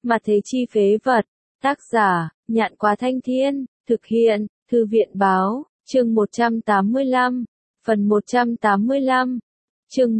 Mà thế chi phế vật. Tác giả, Nhạn Quá Thanh Thiên, thực hiện, Thư viện Báo, chương 185, phần 185, chương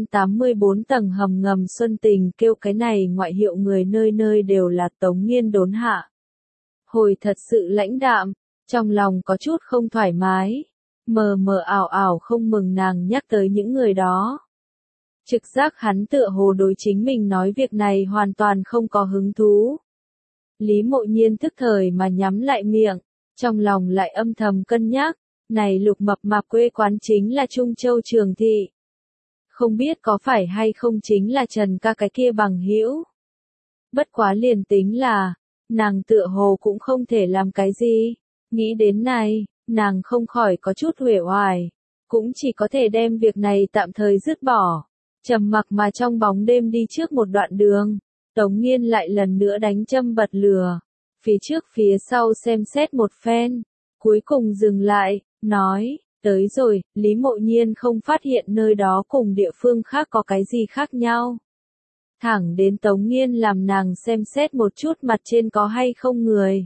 184 tầng hầm ngầm Xuân Tình kêu cái này ngoại hiệu người nơi nơi đều là Tống Nghiên đốn hạ. Hồi thật sự lãnh đạm, trong lòng có chút không thoải mái, mờ mờ ảo ảo không mừng nàng nhắc tới những người đó. Trực giác hắn tựa hồ đối chính mình nói việc này hoàn toàn không có hứng thú. Lý Mộ Nhiên tức thời mà nhắm lại miệng, trong lòng lại âm thầm cân nhắc, này Lục Mập Mạp quê quán chính là Trung Châu Trường Thị. Không biết có phải hay không chính là Trần ca cái kia bằng hữu. Bất quá liền tính là, nàng tựa hồ cũng không thể làm cái gì. Nghĩ đến này, nàng không khỏi có chút uể oải, cũng chỉ có thể đem việc này tạm thời dứt bỏ. Trầm mặc mà trong bóng đêm đi trước một đoạn đường, Tống Nghiên lại lần nữa đánh châm bật lửa, phía trước phía sau xem xét một phen, cuối cùng dừng lại, nói, tới rồi. Lý Mộ Nhiên không phát hiện nơi đó cùng địa phương khác có cái gì khác nhau. Thẳng đến Tống Nghiên làm nàng xem xét một chút mặt trên có hay không người.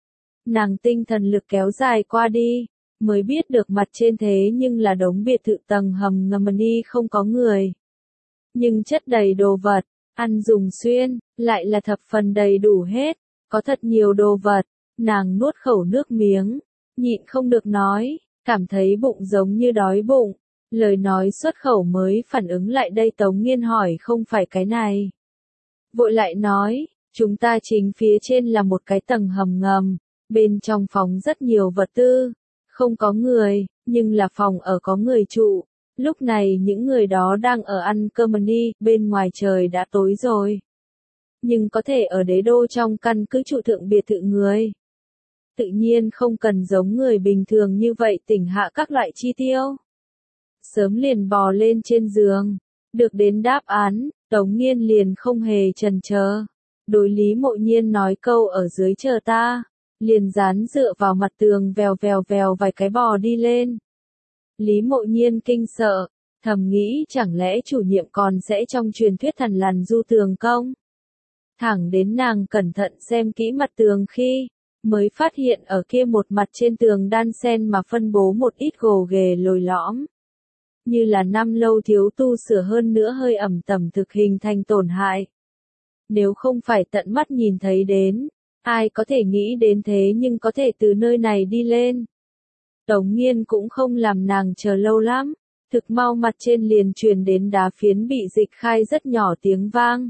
Nàng tinh thần lực kéo dài qua đi, mới biết được mặt trên thế nhưng là đống biệt thự tầng hầm ngầm đi không có người. Nhưng chất đầy đồ vật, ăn dùng xuyên, lại là thập phần đầy đủ hết, có thật nhiều đồ vật, nàng nuốt khẩu nước miếng, nhịn không được nói, cảm thấy bụng giống như đói bụng, lời nói xuất khẩu mới phản ứng lại đây. Tống Nghiên hỏi không phải cái này. Vội lại nói, chúng ta chính phía trên là một cái tầng hầm ngầm, bên trong phòng rất nhiều vật tư, không có người, nhưng là phòng ở có người trụ. Lúc này những người đó đang ở ăn cơm đi, bên ngoài trời đã tối rồi. Nhưng có thể ở đế đô trong căn cứ trụ thượng biệt thự người. Tự nhiên không cần giống người bình thường như vậy tỉnh hạ các loại chi tiêu. Sớm liền bò lên trên giường, được đến đáp án, Tống Nghiên liền không hề chần chờ. Đối Lý Mộ Nhiên nói câu ở dưới chờ ta, liền dán dựa vào mặt tường vèo vèo vèo vài cái bò đi lên. Lý Mộ Nhiên kinh sợ, thầm nghĩ chẳng lẽ chủ nhiệm còn sẽ trong truyền thuyết thần lằn du tường công. Thẳng đến nàng cẩn thận xem kỹ mặt tường khi, mới phát hiện ở kia một mặt trên tường đan xen mà phân bố một ít gồ ghề lồi lõm. Như là năm lâu thiếu tu sửa hơn nữa hơi ẩm tẩm thực hình thành tổn hại. Nếu không phải tận mắt nhìn thấy đến, ai có thể nghĩ đến thế nhưng có thể từ nơi này đi lên. Tống Nghiên cũng không làm nàng chờ lâu lắm, thực mau mặt trên liền truyền đến đá phiến bị dịch khai rất nhỏ tiếng vang.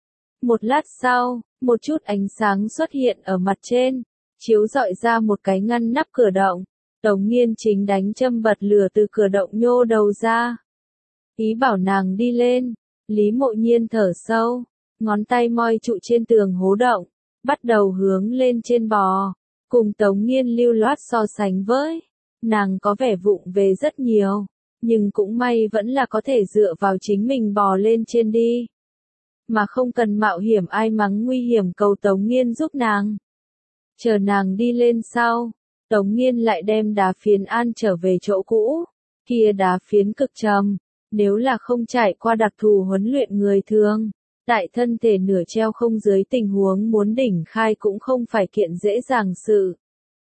Một lát sau, một chút ánh sáng xuất hiện ở mặt trên, chiếu rọi ra một cái ngăn nắp cửa động. Tống Nghiên chính đánh châm bật lửa từ cửa động nhô đầu ra. Ý bảo nàng đi lên, Lý Mộ Nhiên thở sâu, ngón tay moi trụ trên tường hố động, bắt đầu hướng lên trên bò, cùng Tống Nghiên lưu loát so sánh với. Nàng có vẻ vụng về rất nhiều, nhưng cũng may vẫn là có thể dựa vào chính mình bò lên trên đi. Mà không cần mạo hiểm ai mắng nguy hiểm cầu Tống Nghiên giúp nàng. Chờ nàng đi lên sau, Tống Nghiên lại đem đá phiến an trở về chỗ cũ. Kia đá phiến cực trầm, nếu là không trải qua đặc thù huấn luyện người thường, tại thân thể nửa treo không dưới tình huống muốn đỉnh khai cũng không phải kiện dễ dàng sự.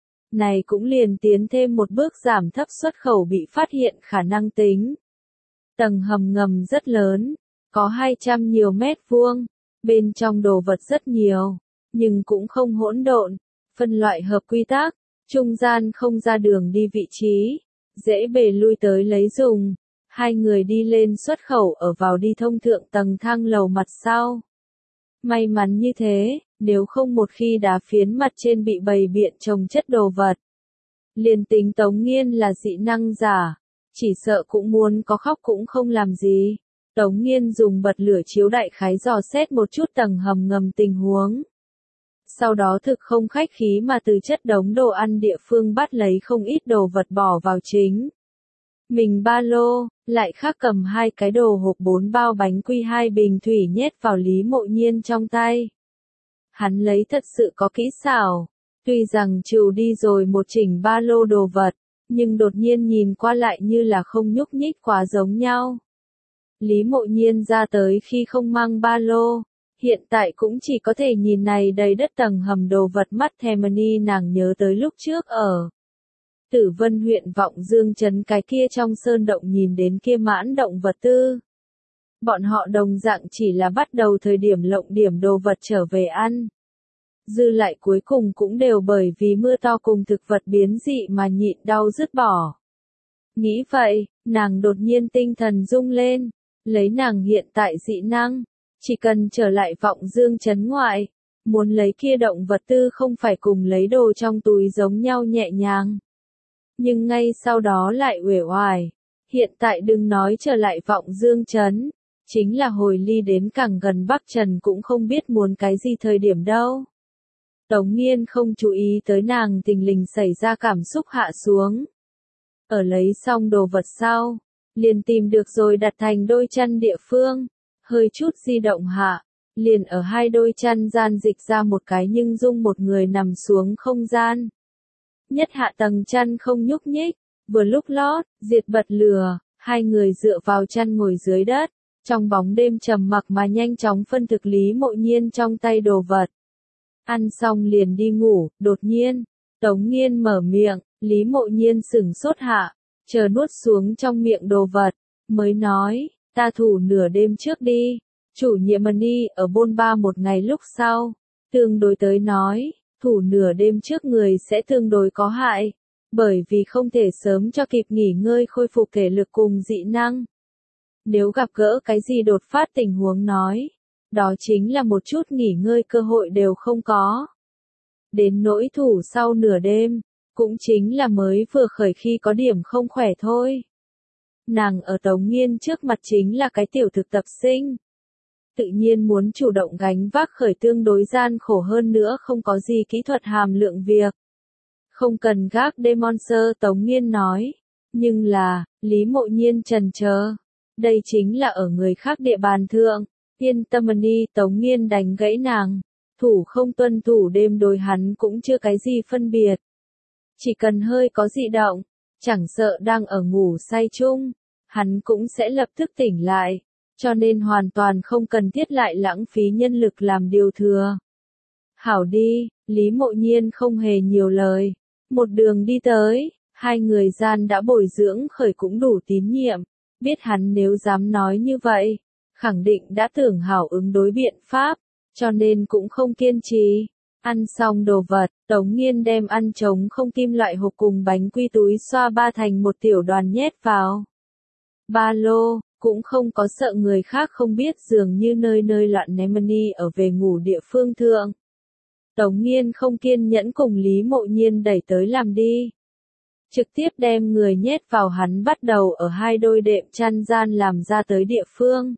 Này cũng liền tiến thêm một bước giảm thấp xuất khẩu bị phát hiện khả năng tính. Tầng hầm ngầm rất lớn, có 200 nhiều mét vuông, bên trong đồ vật rất nhiều, nhưng cũng không hỗn độn, phân loại hợp quy tắc, trung gian không ra đường đi vị trí, dễ bề lui tới lấy dùng. Hai người đi lên xuất khẩu ở vào đi thông thượng tầng thang lầu mặt sau. May mắn như thế, nếu không một khi đá phiến mặt trên bị bày biện chồng chất đồ vật. Liền tính Tống Nghiên là dị năng giả, chỉ sợ cũng muốn có khóc cũng không làm gì. Tống Nghiên dùng bật lửa chiếu đại khái dò xét một chút tầng hầm ngầm tình huống. Sau đó thực không khách khí mà từ chất đống đồ ăn địa phương bắt lấy không ít đồ vật bỏ vào chính mình ba lô, lại khác cầm 2 cái đồ hộp 4 bao bánh quy 2 bình thủy nhét vào Lý Mộ Nhiên trong tay. Hắn lấy thật sự có kỹ xảo, tuy rằng trừ đi rồi một chỉnh ba lô đồ vật, nhưng đột nhiên nhìn qua lại như là không nhúc nhích quá giống nhau. Lý Mộ Nhiên ra tới khi không mang ba lô, Hiện tại cũng chỉ có thể nhìn này đầy đất tầng hầm đồ vật mắt Hermione nàng nhớ tới lúc trước ở Tử Vân huyện Vọng Dương trấn cái kia trong sơn động nhìn đến kia mãn động vật tư. Bọn họ đồng dạng chỉ là bắt đầu thời điểm lộng điểm đồ vật trở về ăn. Dư lại cuối cùng cũng đều bởi vì mưa to cùng thực vật biến dị mà nhịn đau dứt bỏ. Nghĩ vậy, nàng đột nhiên tinh thần rung lên, lấy nàng hiện tại dị năng, chỉ cần trở lại Vọng Dương trấn ngoại, muốn lấy kia động vật tư không phải cùng lấy đồ trong túi giống nhau nhẹ nhàng. Nhưng ngay sau đó lại uể oải, hiện tại đừng nói trở lại Vọng Dương trấn, chính là hồi ly đến càng gần Bắc Trần cũng không biết muốn cái gì thời điểm đâu. Tống Nghiên không chú ý tới nàng tình lình xảy ra cảm xúc hạ xuống. Ở lấy xong đồ vật sau, liền tìm được rồi đặt thành đôi chân địa phương, hơi chút di động hạ, liền ở hai đôi chân gian dịch ra một cái nhưng dung một người nằm xuống không gian. Nhất hạ tầng chân không nhúc nhích, vừa lúc lót, diệt bật lửa, hai người dựa vào chân ngồi dưới đất, trong bóng đêm trầm mặc mà nhanh chóng phân thực Lý Mộ Nhiên trong tay đồ vật. Ăn xong liền đi ngủ, đột nhiên, Tống Nghiên mở miệng, Lý Mộ Nhiên sửng sốt hạ, chờ nuốt xuống trong miệng đồ vật, mới nói, ta thủ nửa đêm trước đi, chủ nhiệm Mani ở bôn ba một ngày lúc sau, tương đối tới nói, thủ nửa đêm trước người sẽ tương đối có hại, bởi vì không thể sớm cho kịp nghỉ ngơi khôi phục thể lực cùng dị năng. Nếu gặp gỡ cái gì đột phát tình huống nói, đó chính là một chút nghỉ ngơi cơ hội đều không có. Đến nỗi thủ sau nửa đêm, cũng chính là mới vừa khởi khi có điểm không khỏe thôi. Nàng ở Tống Nghiên trước mặt chính là cái tiểu thực tập sinh. Tự nhiên muốn chủ động gánh vác khởi tương đối gian khổ hơn nữa không có gì kỹ thuật hàm lượng việc. Không cần gác Demon Sir Tống Nghiên nói. Nhưng là, Lý Mộ Nhiên chần chờ. Đây chính là ở người khác địa bàn thượng. Yên tâm đi, Tống Nghiên đánh gãy nàng. Thủ không tuân thủ đêm đối hắn cũng chưa cái gì phân biệt. Chỉ cần hơi có dị động, chẳng sợ đang ở ngủ say chung, hắn cũng sẽ lập tức tỉnh lại, cho nên hoàn toàn không cần thiết lại lãng phí nhân lực làm điều thừa. Hảo đi, Lý Mộ Nhiên không hề nhiều lời, một đường đi tới, hai người gian đã bồi dưỡng khởi cũng đủ tín nhiệm, biết hắn nếu dám nói như vậy, khẳng định đã tưởng hảo ứng đối biện pháp, cho nên cũng không kiên trì. Ăn xong đồ vật, Tống Nghiên đem ăn trống không kim loại hộp cùng bánh quy túi xoa ba thành một tiểu đoàn nhét vào ba lô, cũng không có sợ người khác không biết dường như nơi nơi loạn ném money ở về ngủ địa phương thượng. Tống Nghiên không kiên nhẫn cùng Lý Mộ Nhiên đẩy tới làm đi. Trực tiếp đem người nhét vào hắn bắt đầu ở hai đôi đệm chăn gian làm ra tới địa phương.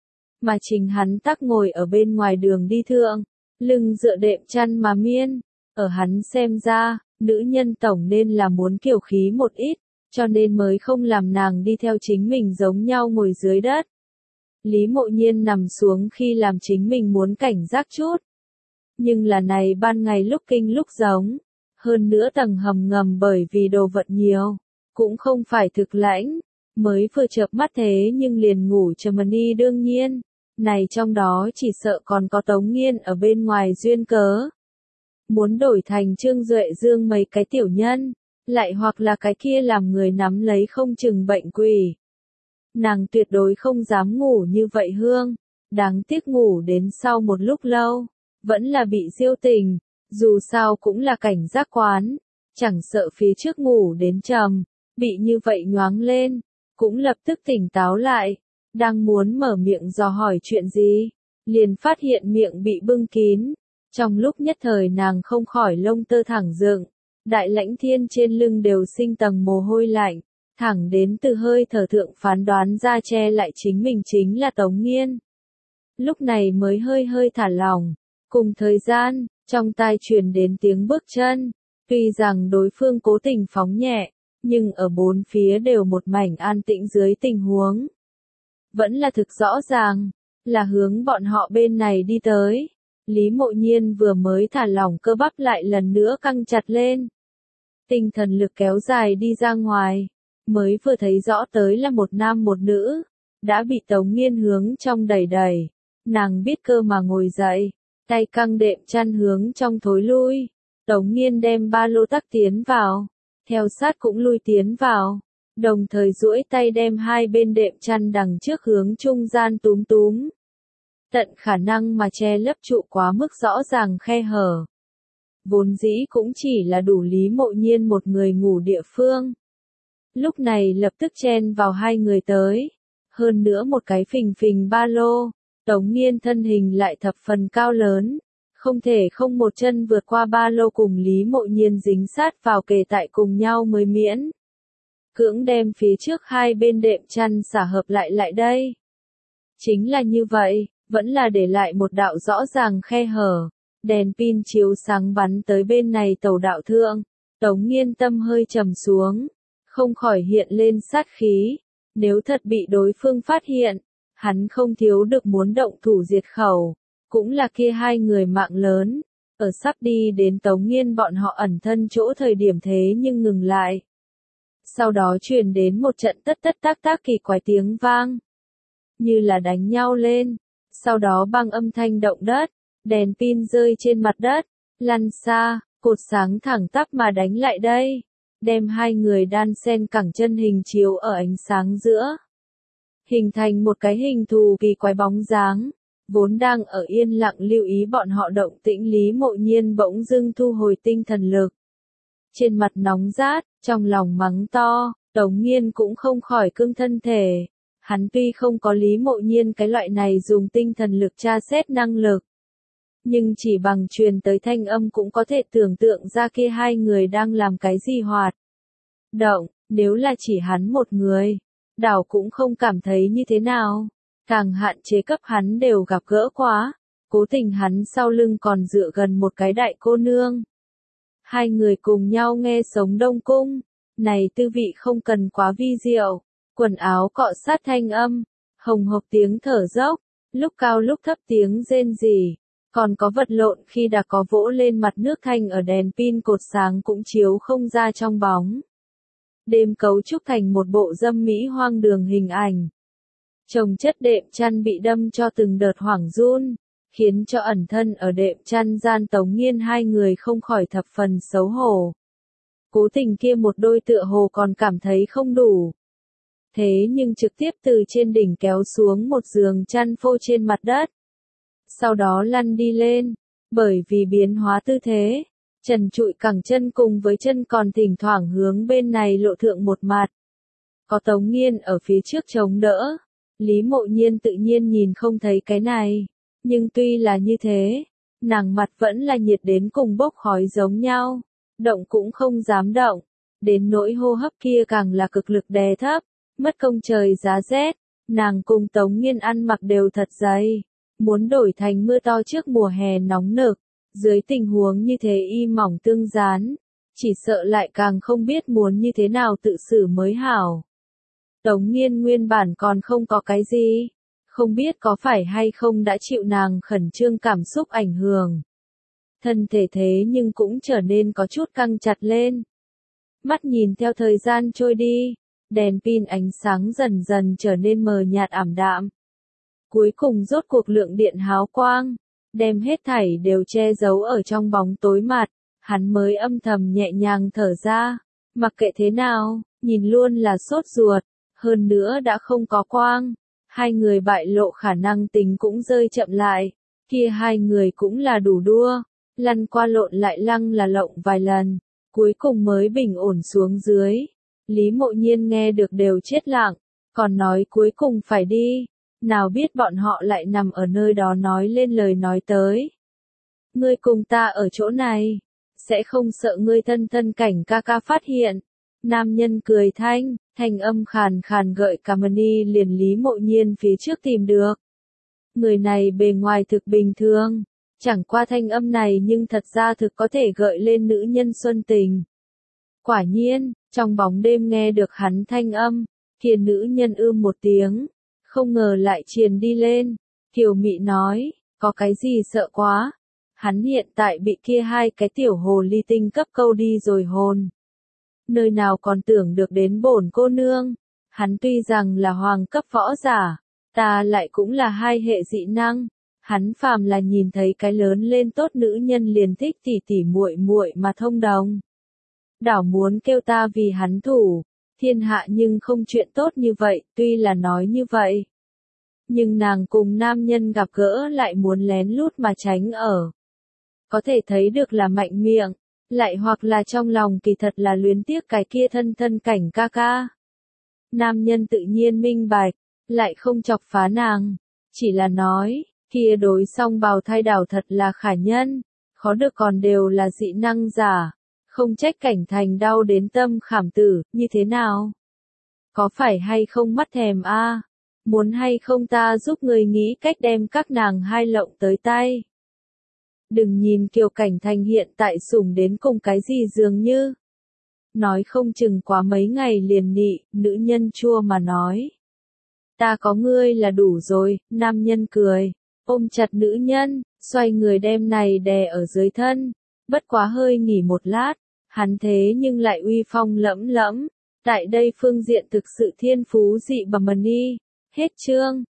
Mà chính hắn tắc ngồi ở bên ngoài đường đi thượng, lưng dựa đệm chăn mà miên. Ở hắn xem ra, nữ nhân tổng nên là muốn kiều khí một ít, cho nên mới không làm nàng đi theo chính mình giống nhau ngồi dưới đất. Lý Mộ Nhiên nằm xuống khi làm chính mình muốn cảnh giác chút. Nhưng là này ban ngày lúc kinh lúc giống, hơn nữa tầng hầm ngầm bởi vì đồ vật nhiều, cũng không phải thực lãnh, mới vừa chợp mắt thế nhưng liền ngủ Germany đương nhiên, này trong đó chỉ sợ còn có Tống Nghiên ở bên ngoài duyên cớ. Muốn đổi thành Trương Duệ Dương mấy cái tiểu nhân, lại hoặc là cái kia làm người nắm lấy không chừng bệnh quỷ. Nàng tuyệt đối không dám ngủ như vậy hương, đáng tiếc ngủ đến sau một lúc lâu, vẫn là bị diêu tình, dù sao cũng là cảnh giác quán, chẳng sợ phía trước ngủ đến trầm, bị như vậy nhoáng lên, cũng lập tức tỉnh táo lại, đang muốn mở miệng dò hỏi chuyện gì, liền phát hiện miệng bị bưng kín, trong lúc nhất thời nàng không khỏi lông tơ thẳng dựng, đại lãnh thiên trên lưng đều sinh tầng mồ hôi lạnh, thẳng đến từ hơi thở thượng phán đoán ra che lại chính mình chính là Tống Nghiên. Lúc này mới hơi thả lỏng, cùng thời gian, trong tai truyền đến tiếng bước chân, tuy rằng đối phương cố tình phóng nhẹ, nhưng ở bốn phía đều một mảnh an tĩnh dưới tình huống. Vẫn là thực rõ ràng, là hướng bọn họ bên này đi tới. Lý Mộ Nhiên vừa mới thả lỏng cơ bắp lại lần nữa căng chặt lên. Tinh thần lực kéo dài đi ra ngoài, mới vừa thấy rõ tới là một nam một nữ, đã bị Tống Nghiên hướng trong đẩy đẩy, Nàng biết cơ mà ngồi dậy, tay căng đệm chăn hướng trong thối lui. Tống Nghiên đem ba lô tắc tiến vào, theo sát cũng lui tiến vào, đồng thời duỗi tay đem hai bên đệm chăn đằng trước hướng trung gian túm túm. Tận khả năng mà che lấp trụ quá mức rõ ràng khe hở. Vốn dĩ cũng chỉ là đủ Lý Mộ Nhiên một người ngủ địa phương. Lúc này lập tức chen vào hai người tới. Hơn nữa một cái phình phình ba lô, Tống Nghiên thân hình lại thập phần cao lớn. Không thể không một chân vượt qua ba lô cùng Lý Mộ Nhiên dính sát vào kề tại cùng nhau mới miễn. Cưỡng đem phía trước hai bên đệm chăn xả hợp lại đây. Chính là như vậy, vẫn là để lại một đạo rõ ràng khe hở. Đèn pin chiếu sáng bắn tới bên này tàu đạo thượng. Tống Nghiên tâm hơi trầm xuống, không khỏi hiện lên sát khí. Nếu thật bị đối phương phát hiện, hắn không thiếu được muốn động thủ diệt khẩu. Cũng là kia hai người mạng lớn. Ở sắp đi đến Tống Nghiên bọn họ ẩn thân chỗ thời điểm thế nhưng ngừng lại. Sau đó truyền đến một trận tất tác kỳ quái tiếng vang. Như là đánh nhau lên. Sau đó băng âm thanh động đất. Đèn pin rơi trên mặt đất. Lăn xa, cột sáng thẳng tắp mà đánh lại đây. Đem hai người đan xen cẳng chân hình chiếu ở ánh sáng giữa. Hình thành một cái hình thù kỳ quái bóng dáng. Vốn đang ở yên lặng lưu ý bọn họ động tĩnh Lý Mộ Nhiên bỗng dưng thu hồi tinh thần lực. Trên mặt nóng rát, trong lòng mắng to, Tống Nghiên cũng không khỏi cương thân thể. Hắn tuy không có Lý Mộ Nhiên cái loại này dùng tinh thần lực tra xét năng lực. Nhưng chỉ bằng truyền tới thanh âm cũng có thể tưởng tượng ra kia hai người đang làm cái gì hoạt động, nếu là chỉ hắn một người, đảo cũng không cảm thấy như thế nào. Càng hạn chế cấp hắn đều gặp gỡ quá, cố tình hắn sau lưng còn dựa gần một cái đại cô nương. Hai người cùng nhau nghe sống Đông Cung, này tư vị không cần quá vi diệu, quần áo cọ sát thanh âm, hồng hộc tiếng thở dốc, lúc cao lúc thấp tiếng rên rỉ, còn có vật lộn khi đã có vỗ lên mặt nước thanh ở đèn pin cột sáng cũng chiếu không ra trong bóng. Đêm cấu trúc thành một bộ dâm mỹ hoang đường hình ảnh. Chồng chất đệm chăn bị đâm cho từng đợt hoảng run, khiến cho ẩn thân ở đệm chăn gian Tống Nghiên hai người không khỏi thập phần xấu hổ. Cố tình kia một đôi tựa hồ còn cảm thấy không đủ. Thế nhưng trực tiếp từ trên đỉnh kéo xuống một giường chăn phô trên mặt đất. Sau đó lăn đi lên, bởi vì biến hóa tư thế, trần trụi cẳng chân cùng với chân còn thỉnh thoảng hướng bên này lộ thượng một mặt. Có Tống Nghiên ở phía trước chống đỡ. Lý Mộ Nhiên tự nhiên nhìn không thấy cái này, nhưng tuy là như thế, nàng mặt vẫn là nhiệt đến cùng bốc khói giống nhau, động cũng không dám động, đến nỗi hô hấp kia càng là cực lực đè thấp, mất công trời giá rét, nàng cùng Tống Nghiên ăn mặc đều thật dày, muốn đổi thành mưa to trước mùa hè nóng nực, dưới tình huống như thế y mỏng tương dán, chỉ sợ lại càng không biết muốn như thế nào tự xử mới hảo. Tống Nghiên nguyên bản còn không có cái gì, không biết có phải hay không đã chịu nàng khẩn trương cảm xúc ảnh hưởng. Thân thể thế nhưng cũng trở nên có chút căng chặt lên. Mắt nhìn theo thời gian trôi đi, đèn pin ánh sáng dần dần trở nên mờ nhạt ảm đạm. Cuối cùng rốt cuộc lượng điện háo quang, đem hết thảy đều che giấu ở trong bóng tối mặt, hắn mới âm thầm nhẹ nhàng thở ra, mặc kệ thế nào, nhìn luôn là sốt ruột. Hơn nữa đã không có quang, hai người bại lộ khả năng tính cũng rơi chậm lại, kia hai người cũng là đủ đua, lăn qua lộn lại lăng là lộng vài lần, cuối cùng mới bình ổn xuống dưới. Lý Mộ Nhiên nghe được đều chết lặng, còn nói cuối cùng phải đi, nào biết bọn họ lại nằm ở nơi đó nói lên lời nói tới. Ngươi cùng ta ở chỗ này, sẽ không sợ ngươi thân cảnh ca ca phát hiện. Nam nhân cười thanh âm khàn khàn gợi cả mani liền Lý Mộ Nhiên phía trước tìm được. Người này bề ngoài thực bình thường, chẳng qua thanh âm này nhưng thật ra thực có thể gợi lên nữ nhân xuân tình. Quả nhiên, trong bóng đêm nghe được hắn thanh âm, kia nữ nhân một tiếng, không ngờ lại truyền đi lên. Kiều Mị nói, có cái gì sợ quá, hắn hiện tại bị kia hai cái tiểu hồ ly tinh cấp câu đi rồi hồn. Nơi nào còn tưởng được đến bổn cô nương, hắn tuy rằng là hoàng cấp võ giả, ta lại cũng là hai hệ dị năng, Hắn phàm là nhìn thấy cái lớn lên tốt nữ nhân liền thích tỉ tỉ muội muội mà thông đồng. Đảo muốn kêu ta vì hắn thủ, thiên hạ nhưng không chuyện tốt như vậy, tuy là nói như vậy. Nhưng nàng cùng nam nhân gặp gỡ lại muốn lén lút mà tránh ở. Có thể thấy được là mạnh miệng, lại hoặc là trong lòng kỳ thật là luyến tiếc cái kia thân thân cảnh ca ca. Nam nhân tự nhiên minh bạch, lại không chọc phá nàng, chỉ là nói, kia đối song bào thai đảo thật là khả nhân, khó được còn đều là dị năng giả, không trách cảnh thành đau đến tâm khảm tử, như thế nào? Có phải hay không mắt thèm a? Muốn hay không ta giúp người nghĩ cách đem các nàng hai lộng tới tay? Đừng nhìn Kiều Cảnh Thành hiện tại sủng đến cùng cái gì dường như. Nói không chừng quá mấy ngày liền nị, nữ nhân chua mà nói. Ta có ngươi là đủ rồi, nam nhân cười, ôm chặt nữ nhân, xoay người đem này đè ở dưới thân. Bất quá hơi nghỉ một lát, hắn thế nhưng lại uy phong lẫm lẫm. Tại đây phương diện thực sự thiên phú dị bẩm mần y. Hết chương.